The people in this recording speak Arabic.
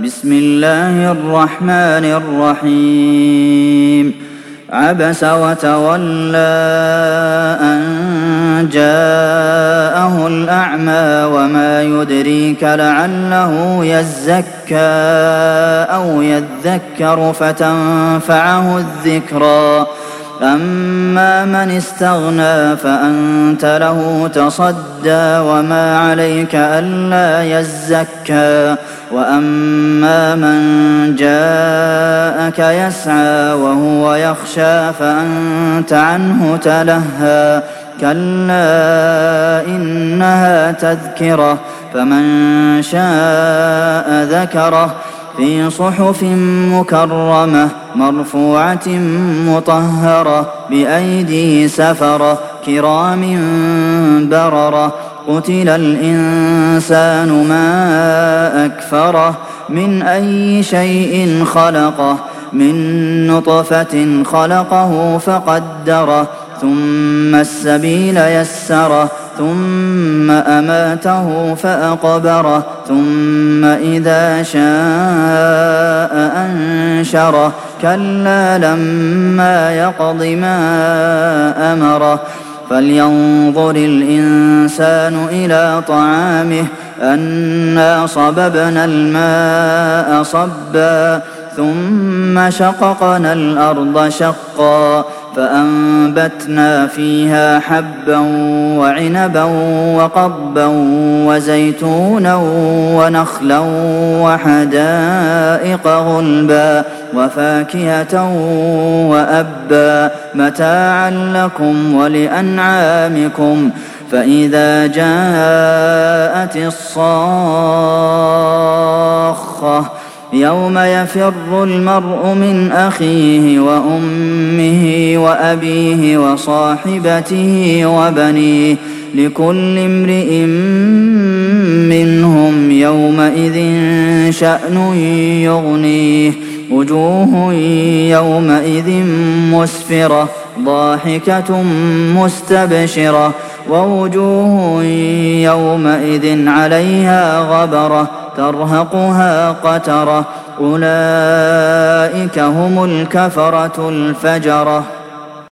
بسم الله الرحمن الرحيم عبس وتولى أن جاءه الأعمى وما يدريك لعله يزكى أو يذكر فتنفعه الذكرى أما من استغنى فأنت له تصدى وما عليك ألا يزكى وأما من جاءك يسعى وهو يخشى فأنت عنه تلهى كلا إنها تذكرة فمن شاء ذكره في صحف مكرمة مرفوعة مطهرة بأيدي سفرة كرام بررة قتل الإنسان ما أكفره من أي شيء خلقه من نطفة خلقه فقدره ثم السبيل يسره ثم أماته فأقبره ثم إذا شاء أنشره كلا لما يقض ما أمره فلينظر الإنسان إلى طعامه أنا صببنا الماء صبا ثم شققنا الأرض شقا فأنبتنا فيها حبا وعنبا وقضبا وزيتونا ونخلا وحدائق غلبا وفاكهة وأبا متاعا لكم ولأنعامكم فإذا جاءت الصاخة يوم يفر المرء من أخيه وأمه وأبيه وصاحبته وبنيه لكل امرئ منهم يومئذ شأن يغنيه وجوه يومئذ مسفرة ضاحكة مستبشرة ووجوه يومئذ عليها غبرة ترهقها قترة أولئك هم الكفرة الفجرة.